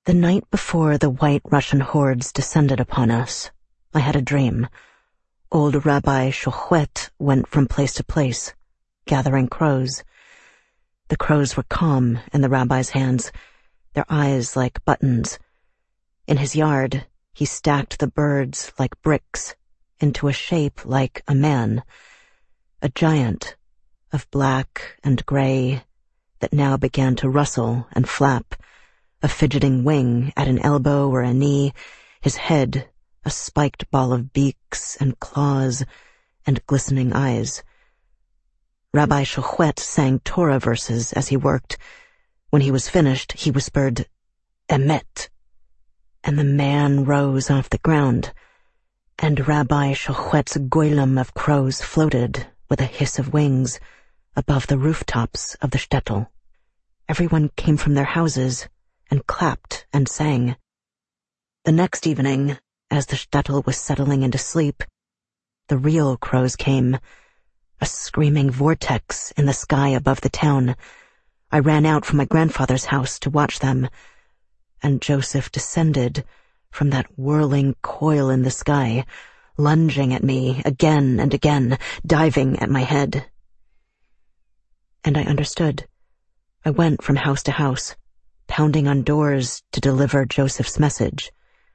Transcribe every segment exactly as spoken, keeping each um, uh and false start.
The night before the white Russian hordes descended upon us, I had a dream. Old Rabbi Shochet went from place to place, gathering crows. The crows were calm in the rabbi's hands, their eyes like buttons. In his yard, he stacked the birds like bricks into a shape like a man, a giant of black and gray that now began to rustle and flap, a fidgeting wing at an elbow or a knee, his head a spiked ball of beaks and claws and glistening eyes. Rabbi Shochet sang Torah verses as he worked. When he was finished, he whispered, "Emet," and the man rose off the ground, and Rabbi Shochet's golem of crows floated with a hiss of wings above the rooftops of the shtetl. Everyone came from their houses and clapped and sang. The next evening, as the shtetl was settling into sleep, the real crows came, a screaming vortex in the sky above the town. I ran out from my grandfather's house to watch them, and Joseph descended from that whirling coil in the sky, lunging at me again and again, diving at my head. And I understood. I went from house to house, pounding on doors to deliver Joseph's message.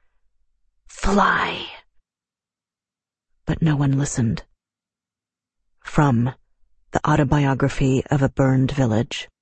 Fly! But no one listened. From The Autobiography of a Burned Village.